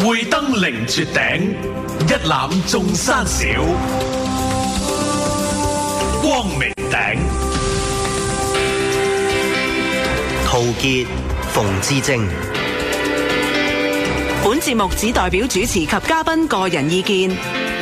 會登凌絕頂，一覽眾山小。光明頂， 陶傑、馮智政。 本節目只代表主持及嘉賓個人意見。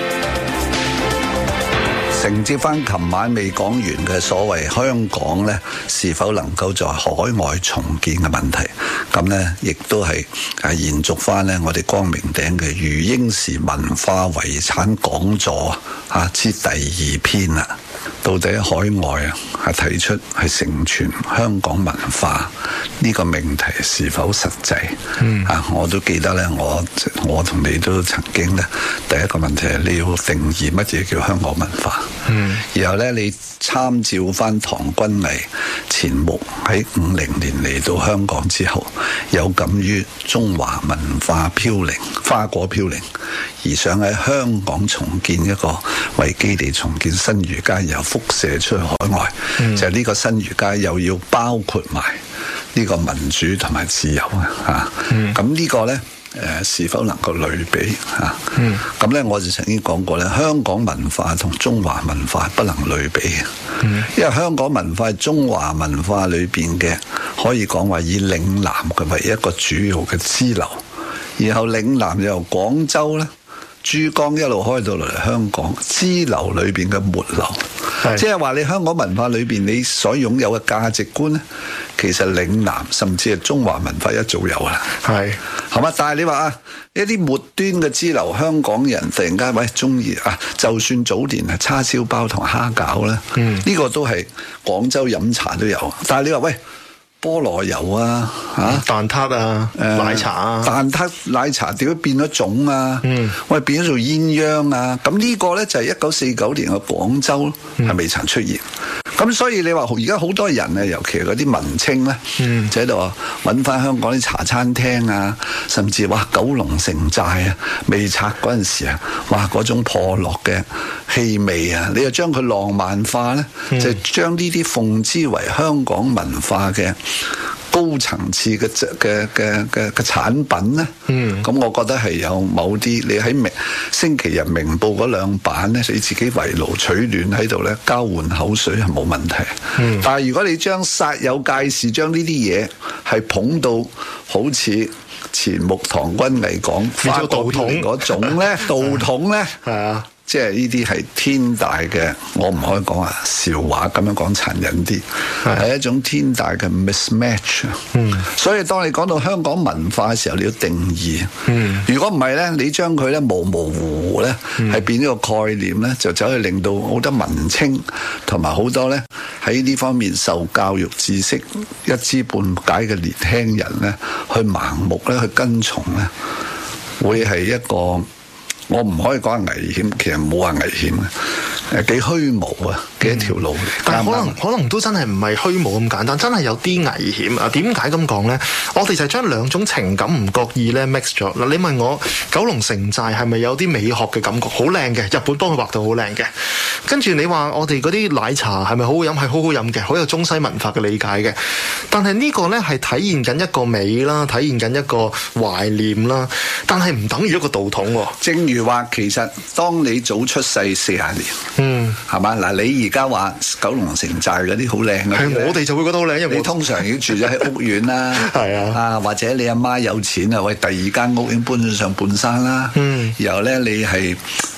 承接翻琴晚未講完嘅所謂香港呢是否能夠在海外重建嘅問題，咁呢亦都係延續翻呢我哋光明頂嘅余英時文化遺產講座之第2篇啦。到底海外係提出係承傳香港文化呢個命題是否實際？我都記得呢，我同你都曾經呢，第一個問題係你要定義乜嘢叫香港文化。然後呢，你參照翻唐君毅錢穆喺50年嚟到香港之後，有感於中華文化飄零、花果飄零，而想喺香港重建一個為基地重建新儒家，然後輻射出去海外，就係呢個新儒家又要包括埋呢個民主同埋自由咁呢個呢，是否能夠類比咁呢，我就曾經講過咧，香港文化同中華文化不能類比因為香港文化係中華文化裏邊嘅，可以講話以嶺南嘅為一個主要嘅支流，然後嶺南由廣州咧、珠江一路開到嚟香港，支流裏邊嘅末流，即係話你香港文化裏邊你所擁有嘅價值觀咧，其實嶺南甚至係中華文化一早有啦，係嘛？但係你話一啲末端嘅支流，香港人突然間中意就算早年係叉燒包同蝦餃咧，呢個都係廣州飲茶都有，但係你話菠蘿油蛋撻奶茶蛋撻奶茶點解變咗種變咗做鴛鴦咁呢個呢，就係1949年嘅廣州係未曾出現。咁所以你話而家好多人尤其係嗰啲文青呢，就喺度揾翻香港啲茶餐廳甚至九龍城寨未拆嗰陣時嗰種破落嘅氣味你又將佢浪漫化呢，就將呢啲奉之為香港文化嘅高層次嘅產品呢，咁我覺得係有某啲你喺星期日明報嗰2版呢，你自己圍爐取暖喺度呢，交換口水係冇問題。但係如果你將煞有介事將呢啲嘢係捧到好似錢穆唐君毅講花果飄零嗰種呢，道統呢，即係呢啲係天大嘅，我唔可以講笑話，咁樣講殘忍啲，係一種天大嘅 mismatch。所以當你講到香港文化嘅時候，你要定義。如果唔係呢，你將佢呢模模糊糊呢，係變咗個概念呢，就走去令到好多文青同埋好多呢喺呢方面受教育知識一知半解嘅年輕人呢，去盲目呢，去跟從呢，會係一個。我唔可以講係危險，其實冇話危險嘅，幾虛無嘅一條路嚟。 但係可能都真係唔係虛無咁簡單，真係有啲危險啊！點解咁講呢？我哋就係將兩種情感唔覺意咧 mix 咗嗱。你問我九龍城寨係咪有啲美學嘅感覺？好靚嘅，日本幫佢畫到好靚嘅。跟住你話我哋嗰啲奶茶係咪好好飲？係好好飲嘅，好有中西文化嘅理解嘅。但係呢個呢係體現緊一個美啦，體現緊一個懷念啦，但係唔等於一個道統喎。 正如話，其實當你早出世40年，係嘛？嗱，你而家話九龍城寨嗰啲好靚嘅， 係我哋就會覺得好靚，因為你通常已經住咗喺屋苑啦，係或者你阿媽有錢第2間屋已經搬咗上半山啦，然後咧你係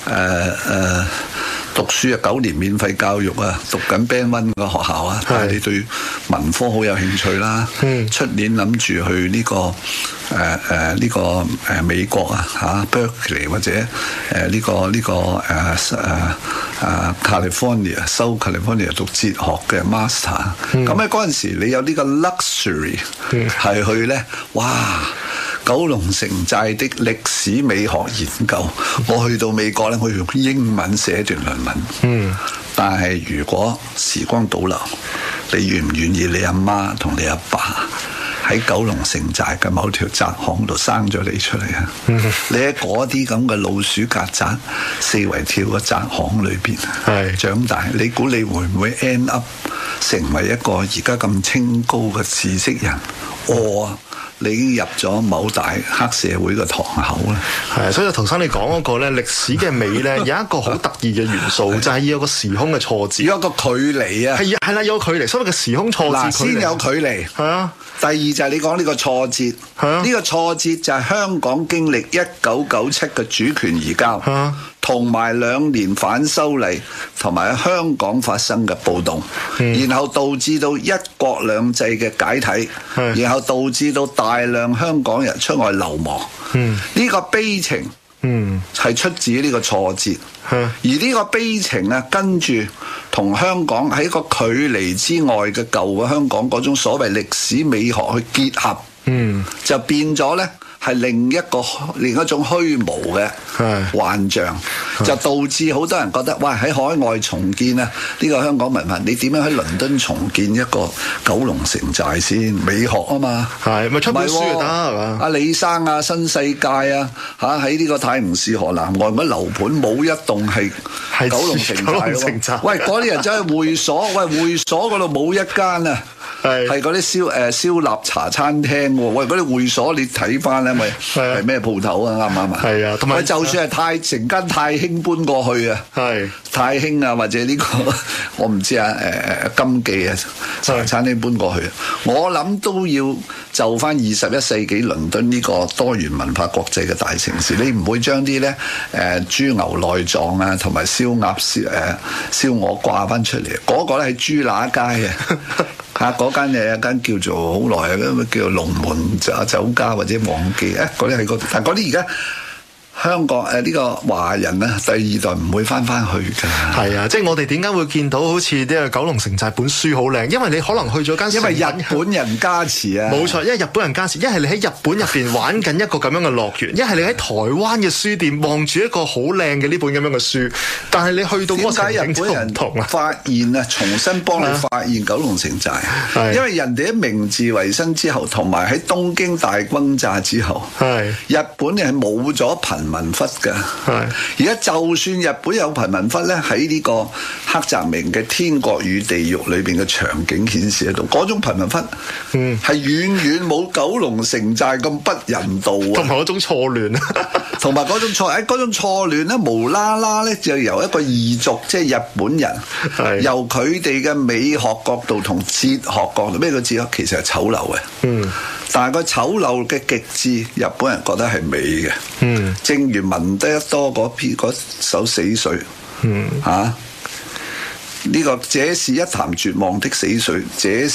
讀書9年免費教育讀緊 Band 1個學校但係你對文科好有興趣啦，出年諗住去呢個美國Berkeley 或者呢個California 收 California 讀哲學嘅 master，咁喺嗰陣時你有呢個 luxury 係去咧，哇！九龍城寨的歷史美學研究，我去到美國咧，我用英文寫段論文。但係如果時光倒流，你願唔願意你阿媽同你阿爸喺九龍城寨嘅某條窄巷度生咗你出嚟你喺嗰啲咁嘅老鼠曱甴四圍跳嘅窄巷裏邊長大，你估你會唔會 end up 成為一個而家咁清高嘅知識人？ 你已經入咗某大黑社會嘅堂口啦。 係，所以頭先你講嗰個咧歷史嘅美咧，有一個好特異嘅元素，就係要有個時空嘅錯節， 有一個距離啊。 係啦，有個距離，所謂嘅時空錯節。 先有距離。 係啊。 第二就係你講呢個錯節。係啊。呢個錯節就係香港經歷1997嘅主權移交。係啊。同埋2年反修例，同埋喺香港發生嘅暴動，然後導致到一國兩制嘅解體，然後導致到大量香港人出外流亡。呢個悲情係出自呢個錯節，而呢個悲情啊，跟住同香港喺一個距離之外嘅舊嘅香港嗰種所謂歷史美學去結合，就變咗呢。係另一種虛無嘅幻象，就導致好多人覺得，哇！喺海外重建啊，呢個香港文化，你點樣喺倫敦重建一個九龍城寨先？美學啊嘛，係咪出本書就得係嘛？阿李生啊，新世界啊，喺呢個泰晤士河南岸嗰樓盤冇一棟係九龍城寨。喂，嗰啲人走去會所，會所嗰度冇一間啊！係嗰啲燒臘茶餐廳喎，喂，嗰啲會所你睇翻咧，咪係咩鋪頭啊？啱唔啱啊？係啊，同埋就算係成間太興搬過去啊，係太興啊，或者呢個我唔知啊，金記啊茶餐廳搬過去，我諗都要就翻21世紀倫敦呢個多元文化國際嘅大城市，你唔會將啲咧豬牛內臟啊，同埋燒鴨燒鵝掛翻出嚟，嗰個咧係豬乸街啊！嗰間有一間叫做好耐啊，叫做龍門酒家或者旺記嗰啲係嗰啲，但嗰啲而家香港呢個華人咧第二代唔會翻去㗎。係啊，即係我哋點解會見到好似呢個九龍城寨本書好靚？因為你可能去咗間，因為日本人加持啊。冇錯，因為日本人加持。一係你喺日本入邊玩緊一個咁樣嘅樂園，一係你喺台灣嘅書店望住一個好靚嘅呢本咁樣嘅書，但係你去到嗰個情景就唔同啦。發現啊，重新幫你發現九龍城寨，因為人哋喺明治維新之後，同埋喺東京大轟炸之後，日本人係冇咗貧民窟㗎。而家就算日本有貧民窟咧，喺呢個黑澤明嘅《天國與地獄》裏邊嘅場景顯示喺度，嗰種貧民窟係遠遠冇九龍城寨咁不人道啊，同埋嗰種錯亂同埋嗰種錯亂咧，無啦啦咧就由一個異族，即係日本人，由佢哋嘅美學角度同哲學角度，咩叫哲學？其實係醜陋嘅。但係個醜陋嘅極致，日本人覺得係美嘅。正如聞得一多嗰首死水，呢個這是一潭絕望的死水，這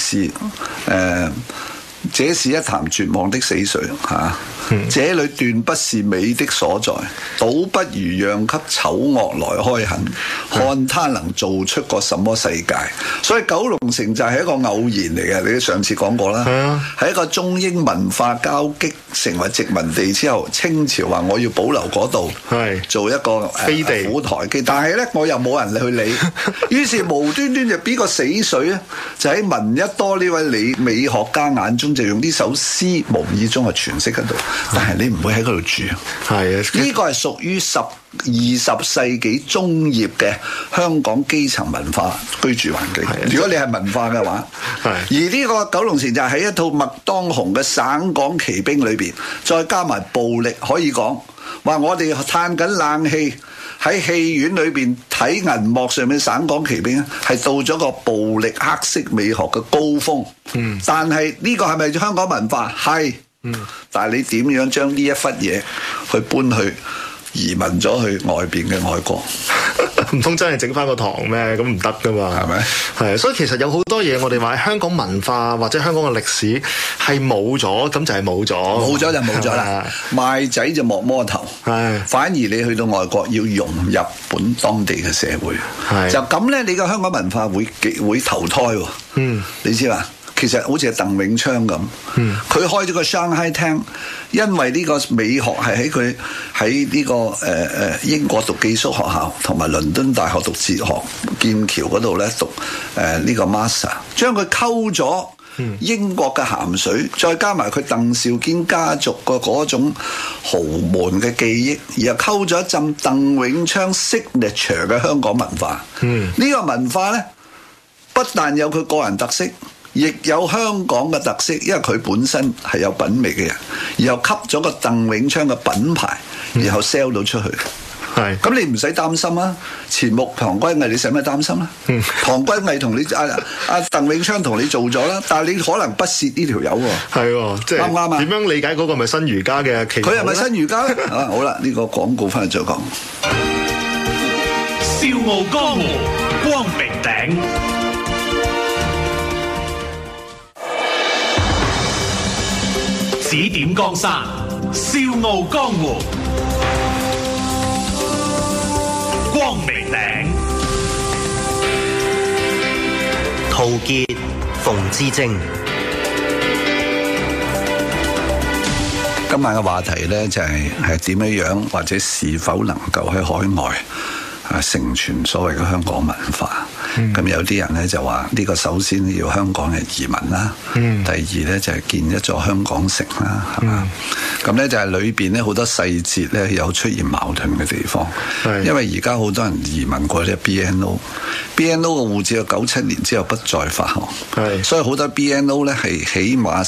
是一潭絕望的死水這裏斷不是美的所在，倒不如讓給醜惡來開墾，看他能做出個什麼世界。所以九龍城寨係一個偶然嚟嘅，你上次講過啦，係一個中英文化交擊成為殖民地之後，清朝話我要保留嗰度，做一個飛地舞台嘅，但係呢，我又冇人去理，於是無端端就俾個死水咧，就喺聞一多呢位美學家眼中就用呢首詩無意中係詮釋喺度。但係你唔會喺嗰度住，呢個係屬於20世紀中葉嘅香港基層文化居住環境。如果你係文化嘅話，而呢個九龍城寨喺一套麥當雄嘅省港奇兵裏邊，再加埋暴力，可以講話我哋嘆緊冷氣喺戲院裏邊睇銀幕上面省港奇兵係到咗個暴力黑色美學嘅高峰。但係呢個係咪香港文化？係。但係你點樣將呢一忽嘢去搬去移民咗去外邊嘅外國？唔通真係整翻個堂咩？咁唔得噶嘛，係咪？係，所以其實有好多嘢我哋話香港文化或者香港嘅歷史係冇咗，咁就係冇咗，冇咗就冇咗啦。賣仔就莫摸頭，反而你去到外國要融入本當地嘅社會，就咁咧，你個香港文化會投胎喎。你知嘛？其實好似係鄧永昌咁，佢開咗個 Shanghai 廳，因為呢個美學係喺呢個英國讀寄宿學校，同埋倫敦大學讀哲學，劍橋嗰度咧讀呢個 master， 將佢溝咗英國嘅鹹水，再加埋佢鄧肇堅家族嘅嗰種豪門嘅記憶，然後溝咗一陣鄧永昌 signature 嘅香港文化。呢個文化咧，不但有佢個人特色。 亦有香港嘅特色，因為佢本身係有品味嘅人，然後吸咗個鄧永昌嘅品牌，然後 sell 到出去。 係， 咁你唔使擔心啊！前目唐君毅，你使咩擔心啊？唐君毅同你鄧永昌同你做咗啦，但係你可能不屑呢條友喎。 係喎，即係啱唔啱啊？點樣理解嗰個咪新儒家嘅旗號咧？ 佢係咪新儒家咧？啊，好啦，呢個廣告翻嚟再講。 笑傲江湖，光明頂。指點江山，笑傲江湖。光明頂， 陶傑、馮智政。 今晚嘅話題呢，就係點樣或者是否能夠喺海外承傳所謂嘅香港文化。咁有啲人呢就話呢個首先要香港人移民啦，第二呢就係建一座香港城啦，係嘛？咁呢就係裏邊呢好多細節呢有出現矛盾嘅地方，因為而家好多人移民過啲 BNO 嘅護照97年之後不再發行，所以好多 BNO 呢係起碼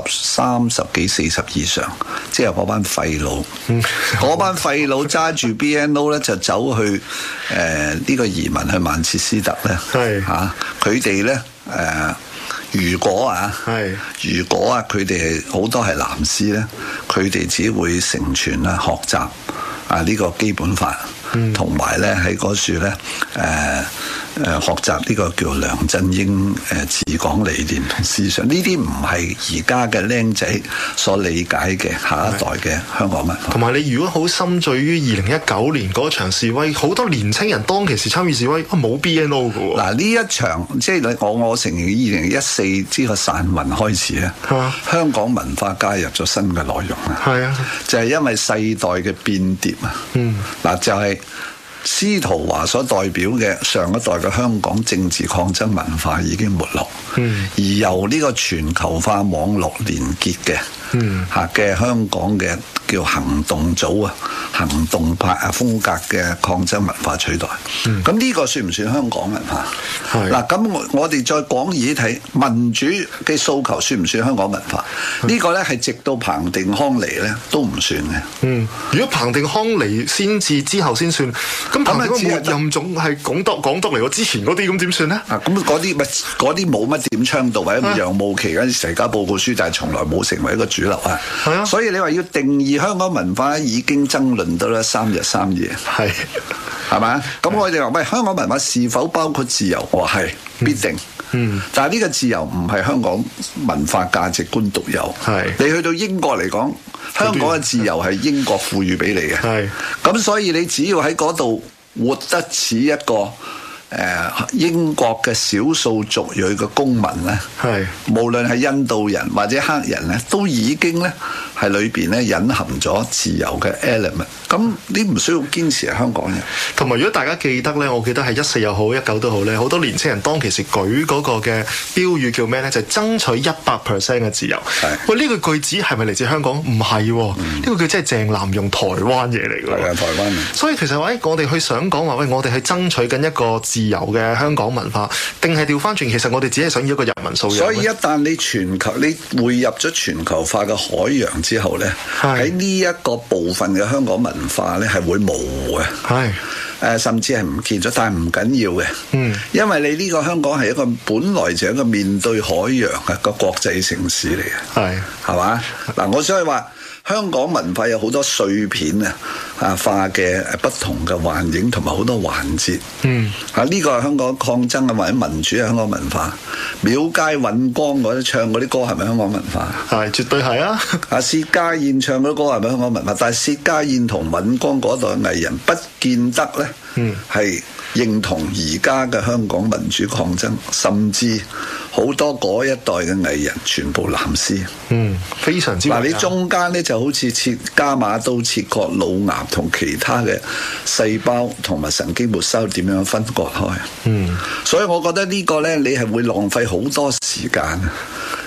30幾40以上，即係嗰班廢佬，嗰班廢佬揸住 BNO 呢就走去呢個移民去曼徹斯特呢。佢哋咧如果佢哋係好多係藍絲咧，佢哋只會承傳啦、學習呢個基本法，同埋咧喺嗰處咧學習呢個叫梁振英治港理念同思想，呢啲唔係而家嘅僆仔所理解嘅下一代嘅香港文化。同埋你如果好深醉於2019年嗰場示威，好多年青人當其時參與示威冇 BNO 嘅喎。 嗱呢一場即係我承認2014之個散運開始咧，香港文化加入咗新嘅內容啦。就係因為世代嘅變疊啊。嗱就係司徒華所代表嘅上一代嘅香港政治抗爭文化已經沒落，而由呢個全球化網絡連結嘅嘅香港嘅叫行動組行動派風格嘅抗爭文化取代。咁呢個算唔算香港文化？嗱，咁我哋再廣義睇民主嘅訴求算唔算香港文化？呢個呢係直到彭定康嚟呢都唔算嘅。 如果彭定康嚟先至之後先算，咁彭定康末任總係港督嚟喎，之前嗰啲咁點算呢？ 咁嗰啲冇乜點倡導，或者楊慕琦嗰陣時成家報告書，但係從來冇成為一個主流啊。所以你話要定義香港文化已經爭論到啦3日3夜，係咪？咁我哋話喂，香港文化是否包括自由？我話係必定。但係呢個自由唔係香港文化價值觀獨有。你去到英國嚟講，香港嘅自由係英國賦予俾你嘅。咁所以你只要喺嗰度活得似一個英國嘅少數族裔嘅公民咧，無論係印度人或者黑人咧，都已經咧係裏邊咧隱含咗自由嘅 element。咁你唔需要堅持係香港人。 同埋如果大家記得咧，我記得係14又好19都好咧，好多年青人當其時舉嗰個嘅標語叫咩咧？就係爭取100% 嘅自由。喂，呢句子係咪嚟自香港？唔係喎，呢個句真係鄭南用台灣嘢嚟㗎。 台灣。 所以其實我哋去想講話，喂，我哋去爭取緊一個自由嘅香港文化，定係調翻轉？其實我哋只係想要一個人民素養。 所以一旦你匯入咗全球化嘅海洋之後咧，喺呢一個部分嘅香港文化咧係會模糊嘅，甚至係唔見咗，但係唔緊要嘅，因為你呢個香港係一個本來就係一個面對海洋嘅個國際城市嚟嘅，係嘛？嗱，我所以話香港文化有好多碎片化嘅不同嘅幻影同埋好多環節。呢個係香港抗爭或者民主嘅香港文化。廟街尹光嗰啲唱嗰啲歌係咪香港文化？ 係，絕對係啊！ 薛家燕唱嗰啲歌係咪香港文化？但係薛家燕同尹光嗰代藝人不見得咧係認同而家嘅香港民主抗爭，甚至好多嗰一代嘅藝人全部藍絲， 非常之。 你中間咧就好似加碼刀切割腦癌同其他嘅細胞同埋神經末梢點樣分割開。所以我覺得呢個咧你係會浪費好多時間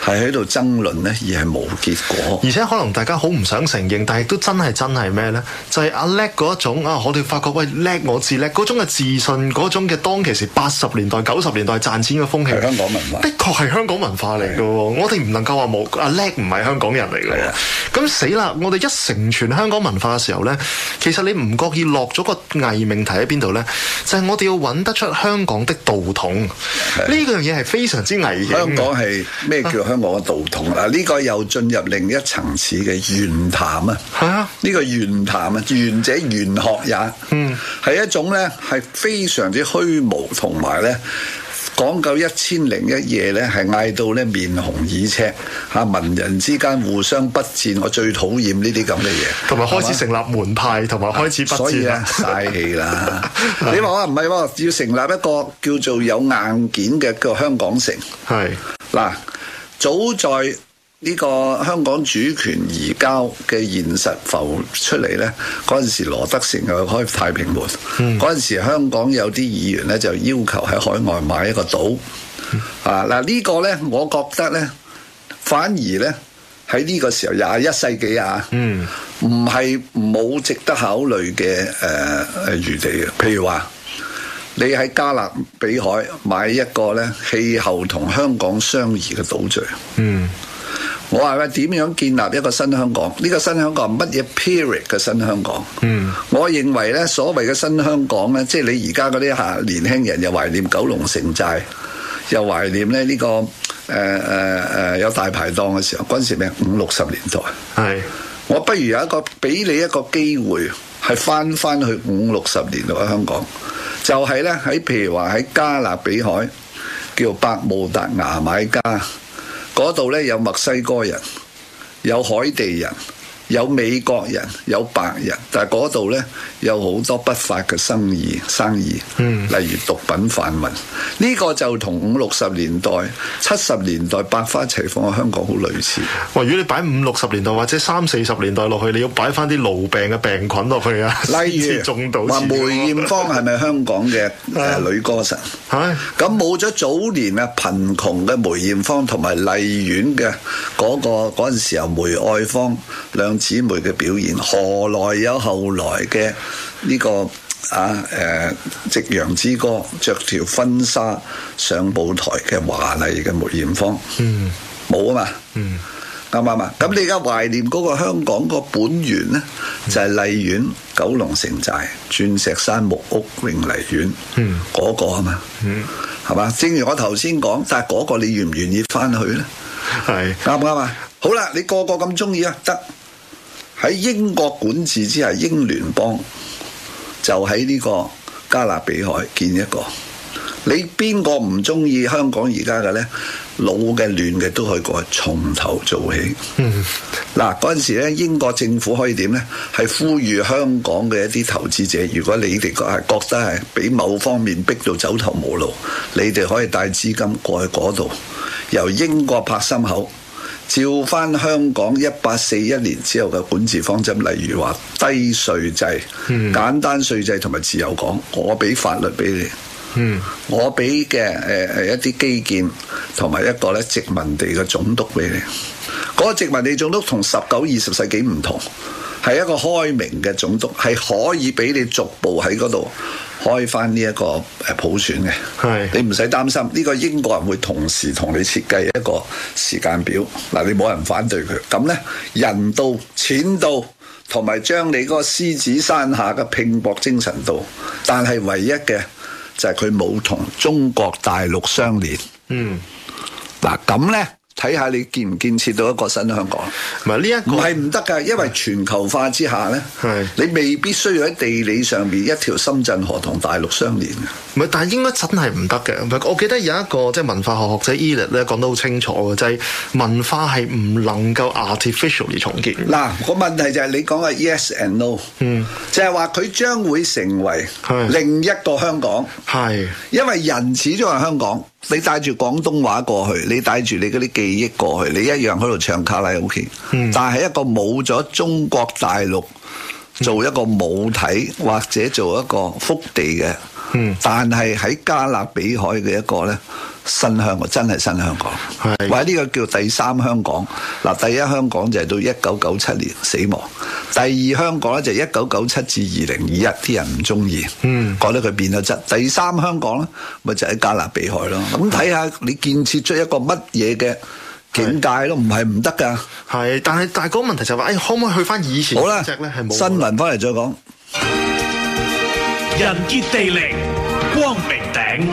係喺度爭論呢，而係冇結果。 而且可能大家好唔想承認，但係都真係咩呢？就係阿叻嗰一種啊！我哋發覺喂，叻我自叻嗰種嘅自信，嗰種嘅當其時80年代、90年代賺錢嘅風氣， 係香港文化， 的確係香港文化嚟嘅。我哋唔能夠話冇阿叻唔係香港人嚟嘅。咁死啦！我哋一承傳香港文化嘅時候呢，其實你唔覺意落咗個偽命題喺邊度呢？就係我哋要揾得出香港的道統。呢樣嘢係非常之危險。 香港係咩叫香港嘅道統？嗱，呢個又進入另一層次嘅玄談啊！ 係啊， 呢個玄談啊，玄者玄學也，係一種咧係非常之虛無，同埋咧講究1001夜咧，係嗌到咧面紅耳赤嚇，文人之間互相不戰，我最討厭呢啲咁嘅嘢，同埋開始成立門派，同埋開始不戰， 所以啊，嘥氣啦！你話唔係喎，要成立一個叫做有硬件嘅叫香港城， 係嗱，早在呢個香港主權移交嘅現實浮出嚟呢，嗰陣時羅德成又開太平門，嗰陣時香港有啲議員呢就要求喺海外買一個島，嗱呢個呢，我覺得呢，反而呢，喺呢個時候21世紀啊，唔係冇值得考慮嘅餘地嘅，譬如話你喺加勒比海買一個呢氣候同香港相宜嘅島嶼，我話咧點樣建立一個新香港？呢個新香港係乜嘢 period 嘅新香港？我認為咧，所謂嘅新香港咧，即係你而家嗰啲年輕人又懷念九龍城寨，又懷念咧呢個有大排檔嘅時候，嗰陣時咩50、60年代。係，我不如有一個俾你一個機會，係翻去50、60年代嘅香港，就係咧喺譬如話喺加勒比海叫百慕達牙買加。嗰度咧有墨西哥人，有海地人，有美國人，有白人，但係嗰度咧有好多不法嘅生意，例如毒品販運。呢個就同50、60年代、70年代百花齊放嘅香港好類似。 哇！如果你擺50、60年代或者30、40年代落去，你要擺翻啲癆病嘅病菌落去啊！ 例如話梅艷芳係咪香港嘅女歌神？係。咁冇咗早年啊貧窮嘅梅艷芳同埋麗苑嘅嗰陣時候梅愛芳兩姊妹嘅表現，何來有後來嘅呢個夕陽之歌着條婚紗上舞台嘅華麗嘅梅艷芳？冇啊嘛，啱唔啱啊？咁你而家懷念嗰個香港個本源呢，就係麗苑、九龍城寨、鑽石山木屋、永麗苑，嗰個啊嘛，係嘛？正如我頭先講，但係嗰個你願唔願意翻去呢？係啱唔啱啊？好啦，你個個咁中意啊，得喺英國管治之下，英聯邦就喺呢個加勒比海建一個。你邊個唔中意香港而家嘅呢？老嘅亂嘅都可以過去從頭做起。嗱，嗰陣時咧，英國政府可以點呢？係呼籲香港嘅一啲投資者，如果你哋係覺得係俾某方面逼到走投無路，你哋可以帶資金過去嗰度，由英國拍心口，照翻香港1841年之後嘅管治方針，例如話低稅制、簡單稅制同埋自由港，我俾法律俾你。我俾嘅一啲基建同埋一個咧殖民地嘅總督俾你，嗰個殖民地總督同19、20世紀唔同，係一個開明嘅總督，係可以俾你逐步喺嗰度開翻呢一個普選嘅。係，你唔使擔心，呢個英國人會同時同你設計一個時間表。嗱，你冇人反對佢，咁呢人到錢到，同埋將你嗰個獅子山下嘅拼搏精神到，但係唯一嘅就係佢冇同中國大陸相連。嗱咁呢，睇下你建唔建設到一個新香港？唔係呢一個唔係唔得㗎，因為全球化之下呢，你未必需要喺地理上面一條深圳河同大陸相連嘅。唔係，但係應該真係唔得嘅。我記得有一個即係文化學學者 Edith 咧講得好清楚嘅，就係文化係唔能夠 artificially 重建。嗱，個問題就係你講嘅 yes and no，就係話佢將會成為另一個香港。係，因為人始終係香港。你帶住廣東話過去，你帶住你嗰啲記憶過去，你一樣喺度唱卡拉 OK。但係一個冇咗中國大陸做一個母體或者做一個福地嘅，但係喺加勒比海嘅一個呢新香港，真係新香港。 係或者呢個叫第三香港。嗱，第一香港就係到1997年死亡，第二香港咧就係1997至2021，啲人唔中意，覺得佢變咗質。第三香港咧，咪就喺加勒比海咯。咁睇下你建設出一個乜嘢嘅境界咯，唔係唔得㗎。 係，但係嗰個問題就係話，可唔可以去翻以前好啦， 隻咧？係冇新聞翻嚟再講。 人傑地靈，光明頂。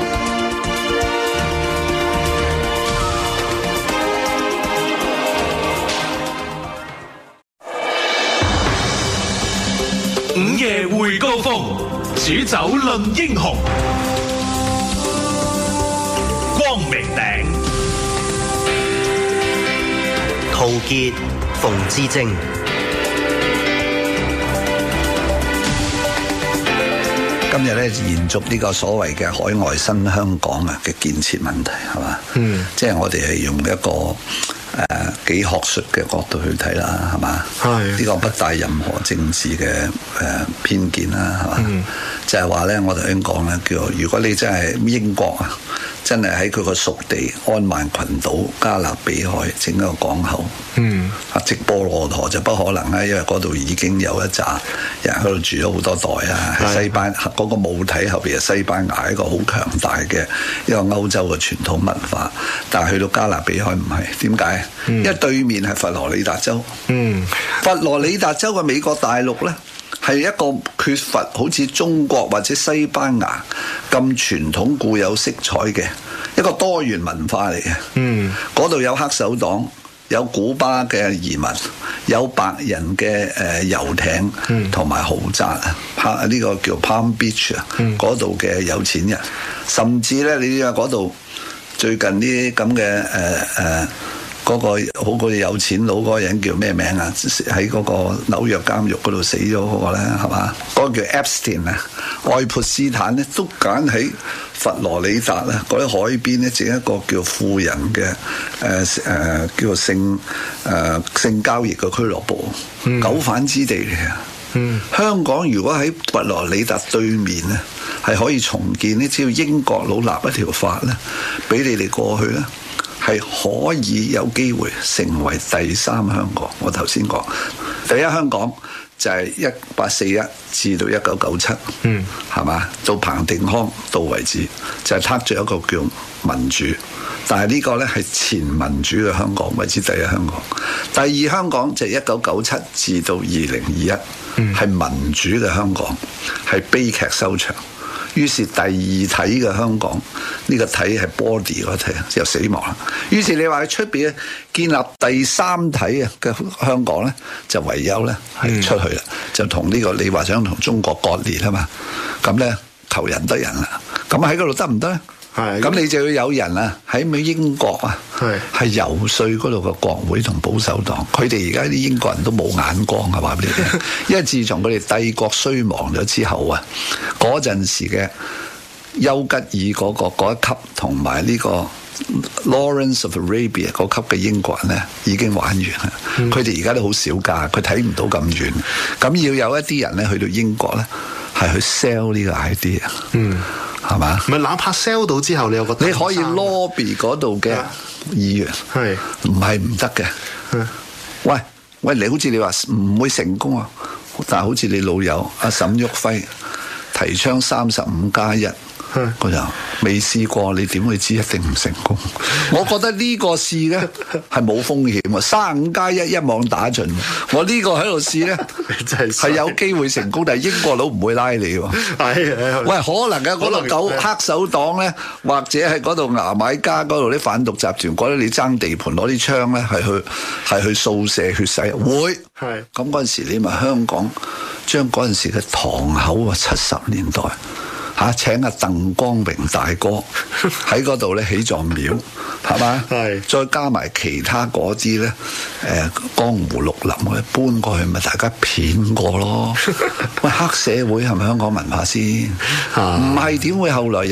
午夜會高峰，煮酒論英雄。光明頂。 陶傑、馮智政。 今日咧延續呢個所謂嘅海外新香港嘅建設問題，係嘛？即係我哋係用一個幾學術嘅角度去睇啦，係嘛？係呢個不帶任何政治嘅偏見啦，係嘛？就係話咧，我頭先講咧，叫如果你真係英國啊，真係喺佢個屬地安曼群島、加勒比海整一個港口，直布羅陀就不可能啦，因為嗰度已經有一紮人喺度住咗好多代啊。西班牙嗰個母體後邊係西班牙，一個好強大嘅一個歐洲嘅傳統文化，但係去到加勒比海唔係，點解？因為對面係佛羅里達州，佛羅里達州嘅美國大陸呢，係一個缺乏好似中國或者西班牙咁傳統固有色彩嘅一個多元文化嚟嘅。嗰度有黑手黨，有古巴嘅移民，有白人嘅遊艇同埋豪宅啊！呢個叫 Palm Beach 啊，嗰度嘅有錢人，甚至咧你知啊，嗰度最近啲咁嘅嗰個好過有錢佬嗰個人叫咩名啊？喺嗰個紐約監獄嗰度死咗嗰個咧，係嘛？嗰個叫 Epstein 啊，愛潑斯坦咧都揀喺佛羅里達啊嗰啲海邊咧整一個叫富人嘅叫做性交易嘅俱樂部，狗反之地嚟嘅。香港如果喺佛羅里達對面咧，係可以重建呢，只要英國佬立一條法咧，俾你哋過去咧，係可以有機會成為第三香港。我頭先講第一香港就係1841至到1997，係嘛？到彭定康到為止，就係撻著一個叫民主。但係呢個呢係前民主嘅香港為之第一香港。第二香港就係1997至到2021，係民主嘅香港，係悲劇收場。於是第二體嘅香港，呢個體係 body 嗰體就死亡啦。於是你話喺出邊建立第三體嘅香港咧，就唯有咧係出去啦，就同呢個你話想同中國割裂啊嘛。咁咧求人得人啦，咁喺嗰度得唔得咧？係，咁你就要有人啊喺美英國啊，係游說嗰度嘅國會同保守黨，佢哋而家啲英國人都冇眼光啊，話俾你聽。因為自從佢哋帝國衰亡咗之後啊，嗰陣時嘅丘吉爾嗰一級同埋呢個 Lawrence of Arabia 嗰級嘅英國人咧，已經玩完啦。佢哋而家都好少㗎，佢睇唔到咁遠。咁要有一啲人咧去到英國咧，係去 sell 呢個 idea。係嘛？ 唔係，哪怕 sell 到之後，你有個你可以 lobby 嗰度嘅議員，係唔係唔得嘅？喂，你好似你話唔會成功啊，但係好似你老友阿沈旭輝提倡35+1，嗰就未試過，你點會知一定唔成功？我覺得呢個試咧係冇風險喎，35+1一網打盡。我呢個喺度試咧係有機會成功，但係英國佬唔會拉你喎。喂，可能嘅嗰度狗黑手黨咧，或者係嗰度牙買加嗰度啲販毒集團，覺得你爭地盤攞啲槍咧係去掃射血洗，會係咁嗰陣時，你咪香港將嗰陣時嘅堂口啊，70年代。請阿鄧光榮大哥喺嗰度咧起座廟，係嘛？係再加埋其他嗰啲咧，江湖綠林嘅搬過去，咪大家騙過咯。喂，黑社會係咪香港文化先？唔係點會後來有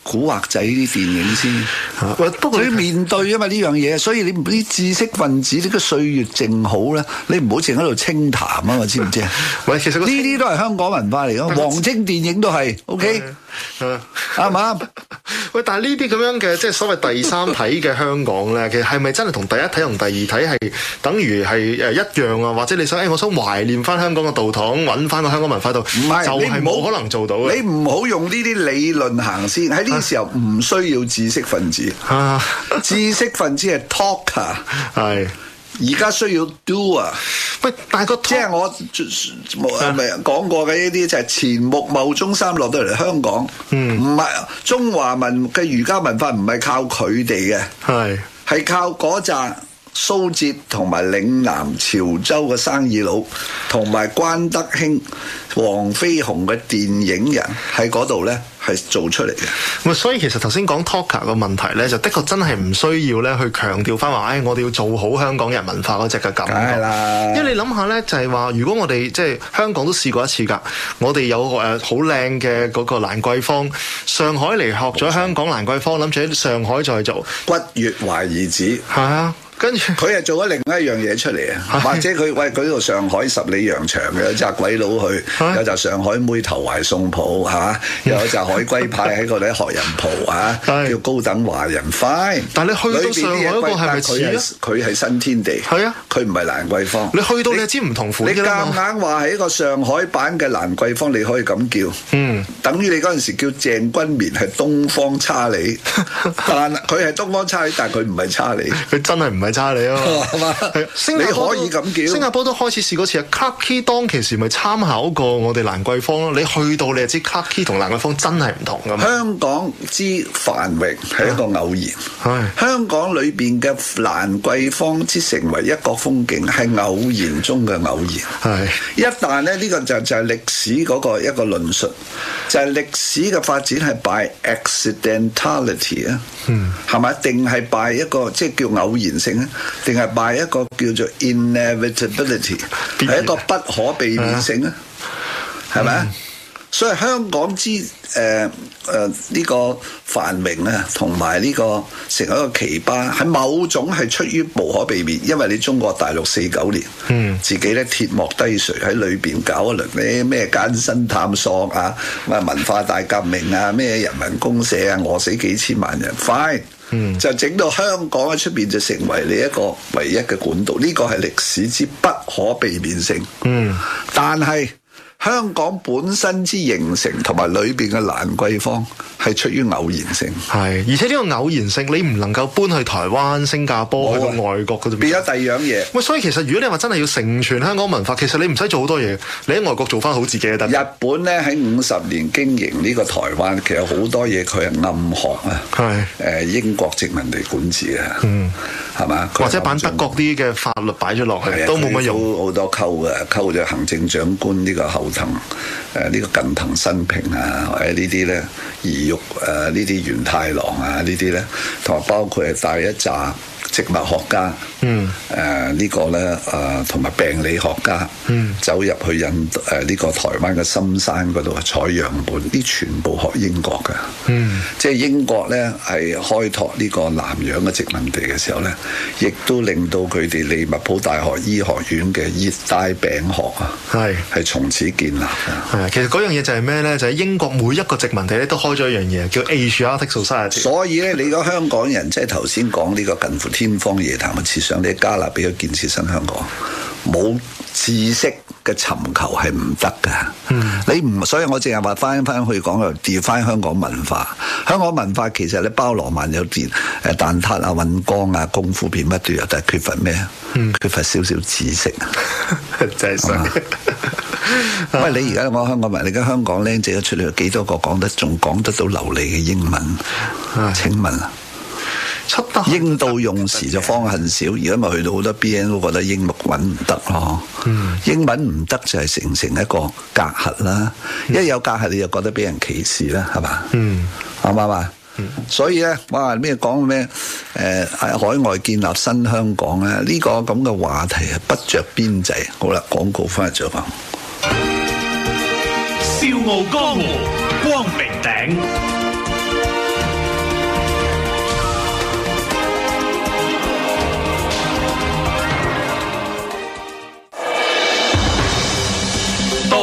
古惑仔啲電影先。 不過你面對啊嘛呢樣嘢，所以你啲知識分子呢個歲月靜好咧，你唔好淨喺度清談啊嘛，知唔知啊？ 喂，其實呢啲都係香港文化嚟㗎，黃清電影都係 OK。啱唔啱？ 喂，但係呢啲咁樣嘅即係所謂第三體嘅香港咧，其實係咪真係同第一體同第二體係等於係一樣啊？或者你想我想懷念翻香港嘅道統，揾翻個香港文化度， 唔係就係冇可能做到嘅。 你唔好用呢啲理論行先，喺呢個時候唔需要知識分子。知識分子係 talker， 係。而家需要 doer。 喂，但係即係我咪講過嘅呢啲就係錢穆茂中三落到嚟香港，唔係中華文嘅儒家文化唔係靠佢哋嘅，係靠嗰紮蘇浙同埋嶺南潮州嘅生意佬，同埋關德興、黃飛鴻嘅電影人喺嗰度咧係做出嚟嘅。 所以其實頭先講 talker 個問題咧，就的確真係唔需要咧去強調翻話，我哋要做好香港人文化嗰隻嘅感覺。係啦，因為你諗下咧，就係話如果我哋即係香港都試過一次㗎，我哋有好靚嘅嗰個蘭桂坊，上海嚟學咗香港蘭桂坊，諗住喺上海再做骨月懷疑子。係啊。 跟住佢係做咗另一樣嘢出嚟啊，或者佢呢度上海十里洋場嘅有紮鬼佬去，有紮上海妹投懷送抱嚇，有紮海歸派喺嗰度學人蒲嚇，叫高等華人 fine。但係你去到上海嗰個係咪似啊？佢係新天地，係啊，佢唔係蘭桂坊。你去到你就知唔同款㗎啦嘛。你夾硬話係一個上海版嘅蘭桂坊，你可以咁叫，等於你嗰陣時叫鄭君綿係東方差利，但佢係東方差利，但係佢唔係差利，佢真係唔係差利啊！你可以咁叫。新加坡都開始試過次啊 ，Clarke Quay 當其時咪參考過我哋蘭桂坊咯。你去到你就知 Clarke Quay 同蘭桂坊真係唔同噶嘛。香港之繁榮係一個偶然，香港裏邊嘅蘭桂坊之成為一個風景係偶然中嘅偶然。一旦咧呢個就係歷史嗰個一個論述，就係歷史嘅發展係 by accidentality 啊，係咪？定係 by 一個即係叫偶然性咧？定係拜一個叫做 inevitability， 係一個不可避免性啊，係咪？所以香港之呢個繁榮啊，同埋呢個成為一個奇葩，係某種係出於無可避免，因為你中國大陸49年，自己咧鐵幕低垂喺裏邊搞一輪咧咩艱辛探索啊，咩文化大革命啊，咩人民公社啊，餓死幾千萬人 ，fine。就整到香港喺出邊就成為你一個唯一嘅管道，呢個係歷史之不可避免性。但係香港本身之形成同埋裏邊嘅蘭桂坊係出於偶然性，係而且呢個偶然性你唔能夠搬去台灣、新加坡去到外國嗰度變咗第二樣嘢。喂，所以其實如果你話真係要承傳香港文化，其實你唔使做好多嘢，你喺外國做翻好自己就得。日本咧喺50年經營呢個台灣，其實好多嘢佢係暗學啊，英國殖民地管治啊，係嘛？或者版德國啲嘅法律擺咗落去都冇乜用，好多溝嘅，溝咗行政長官呢個後藤呢個近藤新平啊，或者呢啲咧兒玉呢啲源太郎啊，呢啲咧同埋包括係帶一紮植物學家，呢個咧同埋病理學家，走入去呢個台灣嘅深山嗰度採樣本，啲全部學英國嘅，即係英國咧係開拓呢個南洋嘅殖民地嘅時候咧，亦都令到佢哋利物浦大學醫學院嘅熱帶病學啊，係從此建立嘅。其實嗰樣嘢就係咩咧？就係英國每一個殖民地咧都開咗一樣嘢叫 Asiatic Society。所以咧，你個香港人即係頭先講呢個近乎天方夜譚嘅設想，你加納俾佢建設新香港，冇知識嘅尋求係唔得噶。你唔，所以我淨係話翻去講又調翻香港文化。香港文化其實你包羅萬有啲蛋撻啊、尹光啊、功夫片乜都有，但係缺乏咩？缺乏少少知識。真係犀利。喂，你而家講香港文，你而家香港僆仔出嚟幾多個仲講得到流利嘅英文？請問啊？英到用時就方恨少，而家咪去到好多 BN 都覺得英文唔得咯。英文唔得就係成一個隔閡啦。一有隔閡你就覺得俾人歧視啦，係嘛？啱唔啱啊？所以咧，哇咩講咩喺海外建立新香港咧？呢個咁嘅話題係不着邊際。好啦，廣告翻嚟再講。 笑傲江湖，光明頂。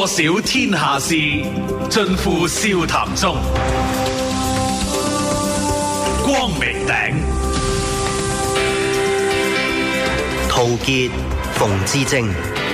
多少天下事，盡付笑談中。光明頂， 陶傑、馮智政。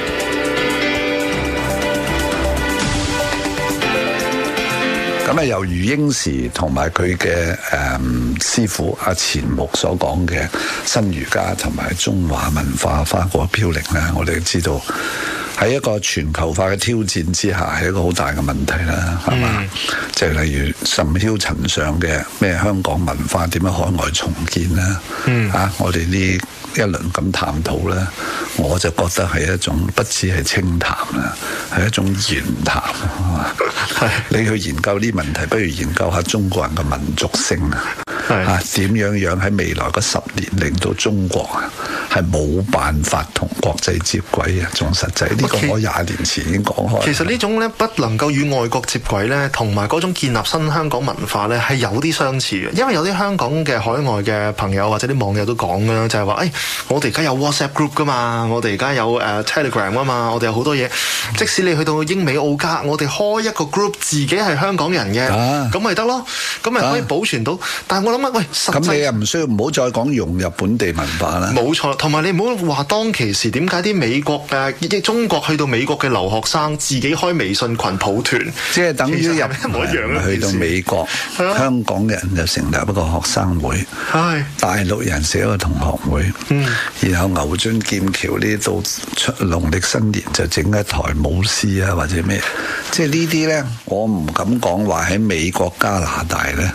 咁啊，由余英時同埋佢嘅師傅阿錢穆所講嘅新儒家同埋中華文化花果飄零咧，我哋知道喺一個全球化嘅挑戰之下，係一個好大嘅問題啦，係嘛？即係例如甚囂塵上嘅咩香港文化點樣海外重建啦，我哋呢一輪咁探討咧，我就覺得係一種不止係清談啦，係一種言談。你去研究呢問題，不如研究下中國人嘅民族性啊，點樣喺未來嗰10年令到中國啊係冇辦法同國際接軌啊，仲實際呢個我20年前已經講開。 其實呢種咧不能夠與外國接軌咧，同埋嗰種建立新香港文化咧係有啲相似嘅，因為有啲香港嘅海外嘅朋友或者啲網友都講啦，就係話我哋而家有 WhatsApp group 噶嘛，我哋而家有Telegram 噶嘛，我哋有好多嘢。即使你去到英美澳加，我哋開一個 group，自己係香港人嘅，咁咪得咯，咁咪可以保存到。但係我諗咁你又唔需要唔好再講融入本地文化啦。冇錯，同埋你唔好話當其時點解啲美國中國去到美國嘅留學生自己開微信群抱團，即係等於入去到美國，香港人就成立一個學生會，大陸人寫一個同學會，然後牛津劍橋呢到農曆新年就整一台舞獅啊或者咩，即係呢啲咧，我唔敢講話喺美國加拿大咧，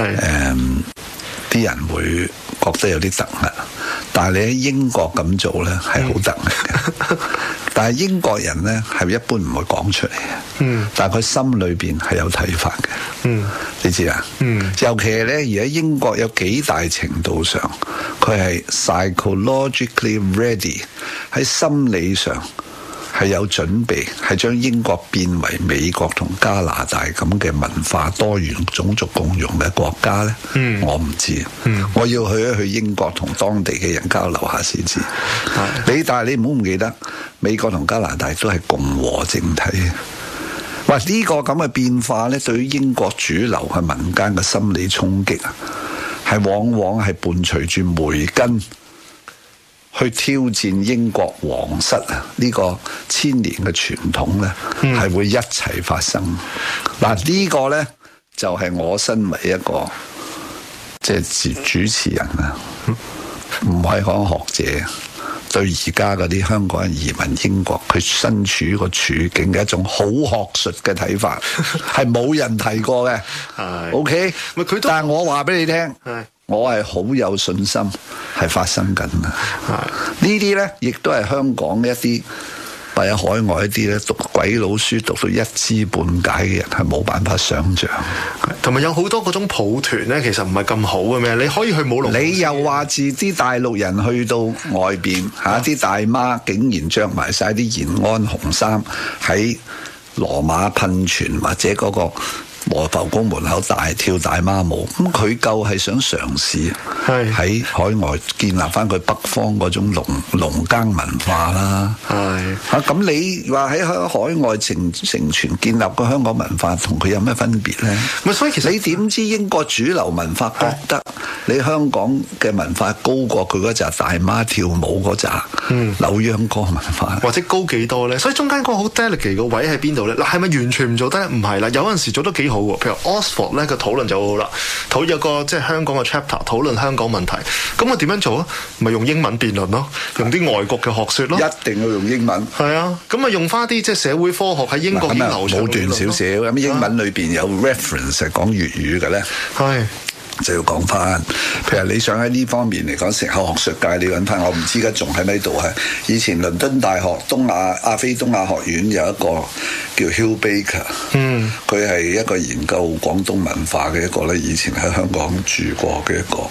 啲人會覺得有啲突兀，但係你喺英國咁做咧係好突兀嘅。但係英國人咧係一般唔會講出嚟嘅，但係佢心裏邊係有睇法嘅。你知啊？尤其係咧，而喺英國有幾大程度上，佢係 psychologically ready， 喺心理上係有準備，係將英國變為美國同加拿大咁嘅文化多元種族共融嘅國家呢？我唔知，我要去一去英國同當地嘅人交流下先知。但係你唔好唔記得，美國同加拿大都係共和政體。哇！呢個咁嘅變化呢，對於英國主流嘅民間嘅心理衝擊啊，係往往係伴隨住梅根去挑戰英國皇室啊！呢個1000年嘅傳統咧，係會一齊發生。嗱，呢個咧就係我身為一個即係主持人啊，唔係講學者，對而家嗰啲香港人移民英國，佢身處個處境嘅一種好學術嘅睇法，係冇人提過嘅。OK，但係我話俾你聽。我係好有信心係發生緊嘅。呢啲呢，亦都係香港一啲或者海外一啲咧讀鬼佬書讀到一知半解嘅人係冇辦法想像。 同埋有好多嗰種抱團呢，其實唔係咁好嘅咩？你可以去舞龍， 你又話自啲大陸人去到外邊啲大媽竟然着埋晒啲延安紅衫喺羅馬噴泉或者嗰個和浮宮門口大跳大媽舞，咁佢夠係想嘗試喺海外建立翻佢北方嗰種農耕文化啦。咁你話喺海外成全建立個香港文化，同佢有咩分別呢？ 所以其實你點知英國主流文化覺得你香港嘅文化高過佢嗰扎大媽跳舞嗰扎扭秧歌文化， 或者高幾多呢？所以中間嗰個好 delicate 個位喺邊度呢？嗱，係咪完全唔做得呢？唔係啦，有陣時做得幾好喎。譬如 Oxford 咧個討論就好好啦，有個即係香港嘅 chapter 討論香港問題，咁我點樣做啊？咪用英文辯論咯，用啲外國嘅學説咯， 一定要用英文。 係啊，咁啊用翻啲即係社會科學喺英國已經流傳冇斷少少，咁英文裏邊有 reference 係講粵語嘅咧。就要講翻，譬如你想喺呢方面嚟講，成個學術界你揾翻，我唔知而家仲喺咪度。係以前倫敦大學阿非東亞學院有一個叫 Hugh Baker，佢係一個研究廣東文化嘅一個咧，以前喺香港住過嘅一個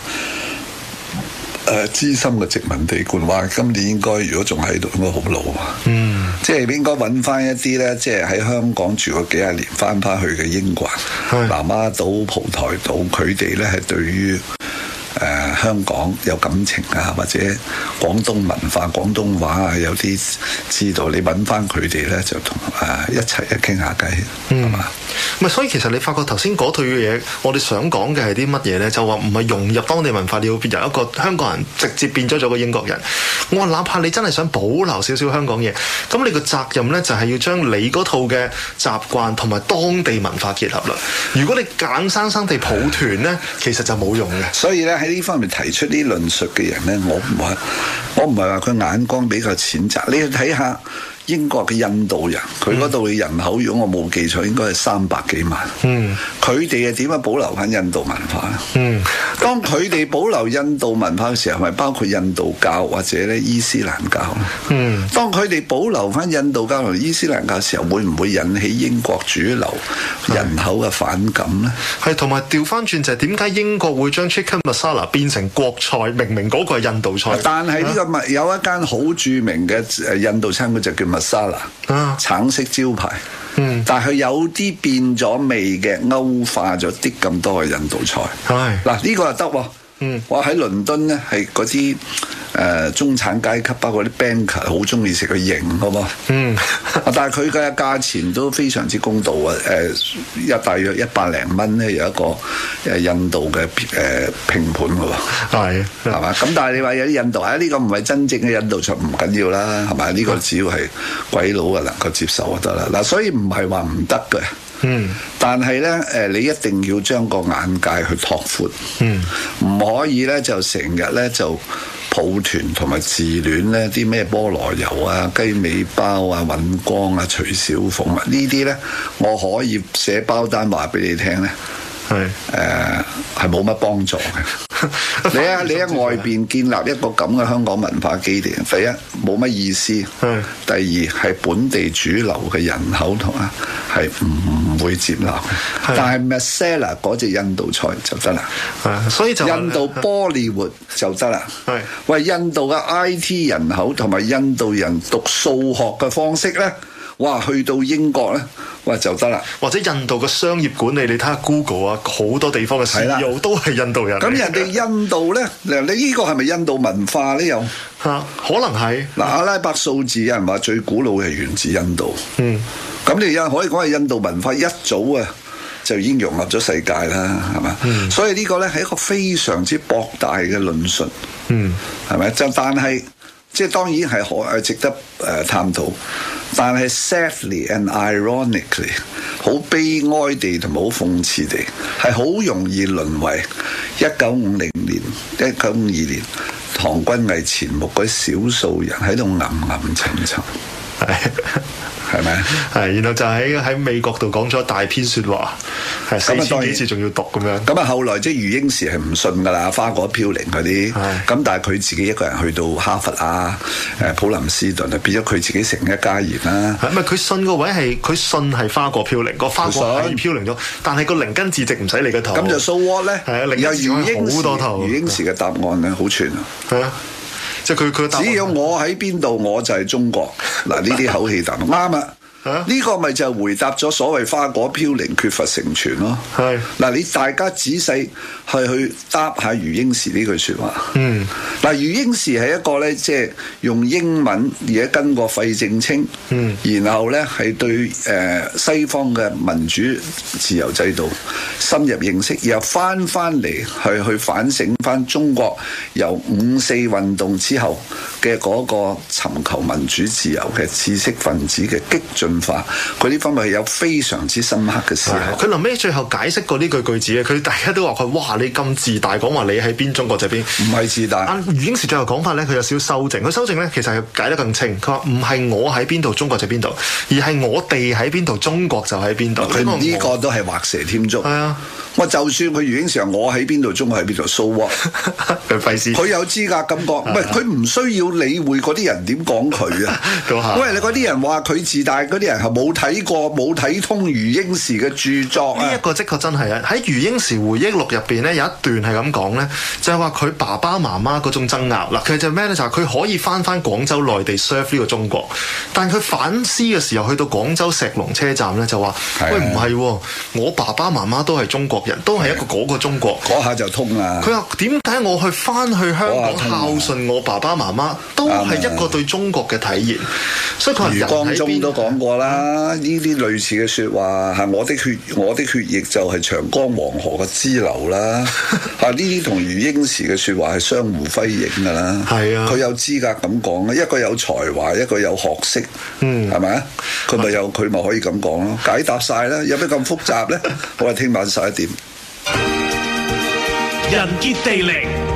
資深嘅殖民地官，話今年應該如果仲喺度，應該好老啊。即係應該揾翻一啲咧，即係喺香港住過幾廿年翻去嘅英國人，南丫島、蒲台島，佢哋咧係對於香港有感情啊，或者廣東文化、廣東話啊，有啲知道，你揾翻佢哋咧就同一齊傾下偈，係嘛？ 唔係，所以其實你發覺頭先嗰套嘅嘢，我哋想講嘅係啲乜嘢咧？就話唔係融入當地文化，你要由一個香港人直接變咗個英國人。我話哪怕你真係想保留少少香港嘢，咁你個責任咧就係要將你嗰套嘅習慣同埋當地文化結合啦。如果你硬生生地抱團咧，其實就冇用嘅。 所以咧喺呢方面提出啲論述嘅人咧，我唔係話佢眼光比較淺窄。你去睇下英國嘅印度人，佢嗰度嘅人口，如果我冇記錯，應該係300幾萬。佢哋係點樣保留翻印度文化咧？當佢哋保留印度文化嘅時候，係咪包括印度教或者咧伊斯蘭教咧？當佢哋保留翻印度教同伊斯蘭教嘅時候，會唔會引起英國主流人口嘅反感咧？ 係，同埋調翻轉就係點解英國會將 Chicken Masala 變成國菜？明明嗰個係印度菜，但係呢個有一間好著名嘅印度餐館就叫Masala，橙色招牌。但係佢有啲變咗味嘅，歐化咗啲咁多嘅印度菜。嗱呢個就得喎。我喺倫敦咧，係嗰啲中產階級，包括啲 banker 好中意食佢型嘅喎。但係佢嘅價錢都非常之公道啊！大約100零蚊咧，有一個印度嘅拼盤嘅喎。係嘛？咁但係你話有啲印度呢個唔係真正嘅印度菜，唔緊要啦，係咪？呢個只要係鬼佬啊能夠接受就得啦。嗱，所以唔係話唔得嘅。但係咧，你一定要將個眼界去拓闊，唔可以咧就成日咧就抱團同埋自戀咧啲咩菠蘿油啊、雞尾包啊、尹光啊、徐小鳳啊呢啲咧，我可以寫包單話俾你聽咧。係冇乜幫助嘅。你喺外邊建立一個咁嘅香港文化基地，第一冇乜意思，第二係本地主流嘅人口同啊係唔會接納。但係 Masala 嗰隻印度菜就得啦，所以就印度 Bollywood 就得啦。喂，印度嘅 IT 人口同埋印度人讀數學嘅方式咧，哇，去到英國咧，哇就得啦。或者印度嘅商業管理，你睇下 Google 啊，好多地方嘅 CEO 都係印度人。咁人哋印度咧，你呢個係咪印度文化咧？又可能係嗱，阿拉伯數字有人話最古老係源自印度。咁你可以講係印度文化一早啊就已經融入咗世界啦，係嘛？所以呢個咧係一個非常之博大嘅論述，係咪？但係即係當然係值得探討。但係 sadly and ironically， 好悲哀地同埋好諷刺地，係好容易淪為1952年唐君毅前目嗰少數人喺度暗沉沉。係咪？係，然後就喺美國度講咗大篇説話，係4000幾次仲要讀咁樣。咁啊，後來即係余英時係唔信㗎啦，花果飄零嗰啲。咁但係佢自己一個人去到哈佛啊、普林斯頓啊，變咗佢自己成一家言啦。係咪佢信個位係佢信係花果飄零，個花果係飄零咗，但係個靈根字值唔使你個頭。咁就 so what 咧？係啊，靈根字好多頭。余英時嘅答案咧好全啊。係啊。即係佢只要我喺邊度，我就係中國。嗱，呢啲口氣答啱啊！呢個咪就係回答咗所謂花果飄零缺乏成全咯。係嗱，你大家仔細去答下余英時呢句説話。嗱，余英時係一個咧，即係用英文而家跟過費正清，然後咧係對西方嘅民主自由制度深入認識，然後翻嚟去反省翻中國由5·4運動之後嘅嗰個尋求民主自由嘅知識分子嘅激進化，佢呢方面係有非常之深刻嘅思考。佢臨尾最後解釋過呢句句子嘅，佢大家都話佢哇，你咁自大，講話你喺邊中國就邊，唔係自大。余英時最後講法咧，佢有少少修正，佢修正咧其實係解得更清。佢話唔係我喺邊度，中國就邊度，而係我哋喺邊度，中國就喺邊度。佢呢個都係畫蛇添足。係啊，我就算佢余英時話我喺邊度，中國喺邊度，so what？佢費事。佢有資格咁講，唔係佢唔需要理會嗰啲人點講佢啊？因為你嗰啲人話佢自大，嗰啲人係冇睇過、冇睇通余英時嘅著作啊。 呢一個的確真係啊！喺余英時回憶錄入邊咧，有一段係咁講咧，就係話佢爸爸媽媽嗰種爭拗嗱，其實就係咩咧？就係佢可以翻廣州內地 serve 呢個中國，但佢反思嘅時候去到廣州石龍車站咧，就話：喂，唔係喎，我爸爸媽媽都係中國人，都係一個嗰個中國。 嗰下就通啦。 佢話點解我翻去香港孝順我爸爸媽媽，都係一個對中國嘅體現。所以佢話余光中都講過啦，呢啲類似嘅説話係我的血液就係長江黃河嘅支流啦。嚇，呢啲同余英時嘅説話係相互輝映㗎啦。 係啊， 佢有資格咁講啊，一個有才華，一個有學識，係咪啊？佢咪可以咁講咯，解答晒啦，有咩咁複雜咧？我哋聽晚11點。 人傑地靈。